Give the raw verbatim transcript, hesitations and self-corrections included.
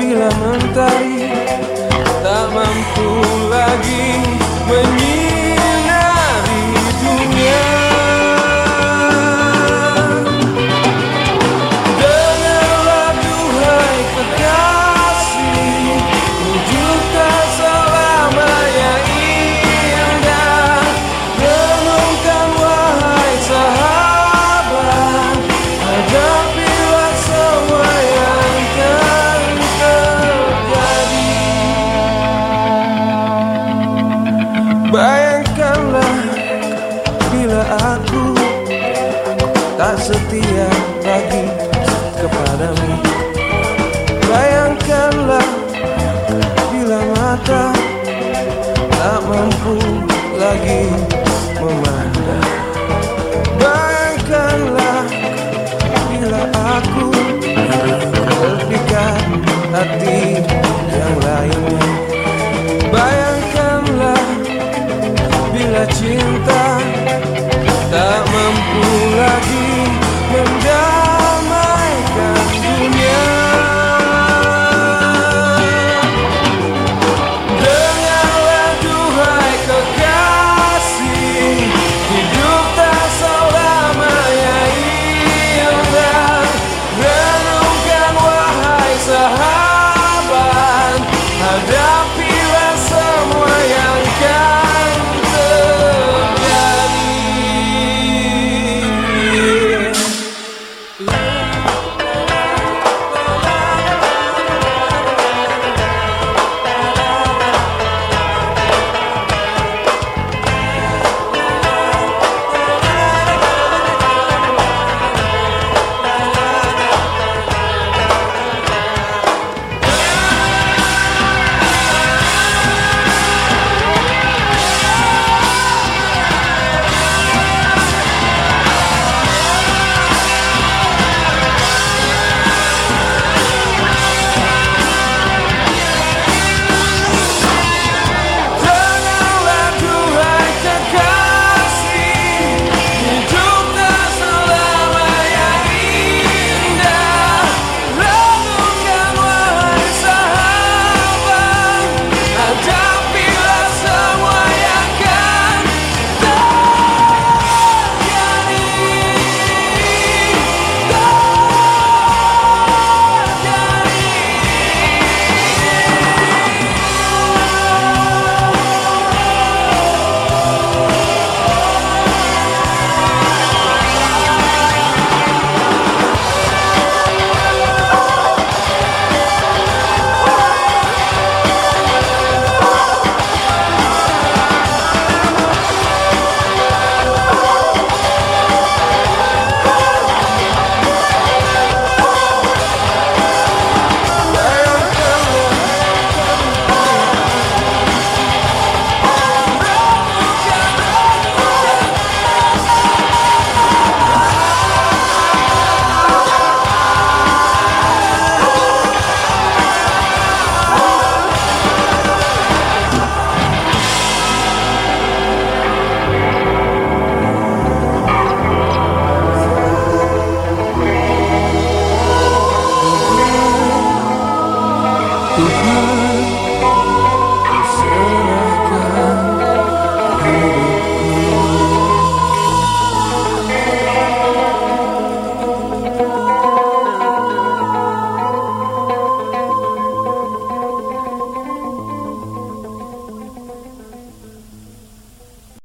bila mentari tak mampu lagi menyinari dunia. Dengarlah duhai kekasih, hidup tak selamanya indah. Renungkan wahai sahabat, hadapilah semua yang akan terjadi. Bayangkanlah bila aku tak setia lagi kepadamu. Bayangkanlah bila mata tak mampu lagi memandang. Bayangkanlah bila aku terpikat hati yang lainnya. Bayangkanlah bila cinta tak mampu lagi mendamaikan dunia. Dengarlah duhai kekasih, hidup tak selamanya indah. Renungkan wahai sahabat, hadapilah semua yang akan terjadi. Tuhan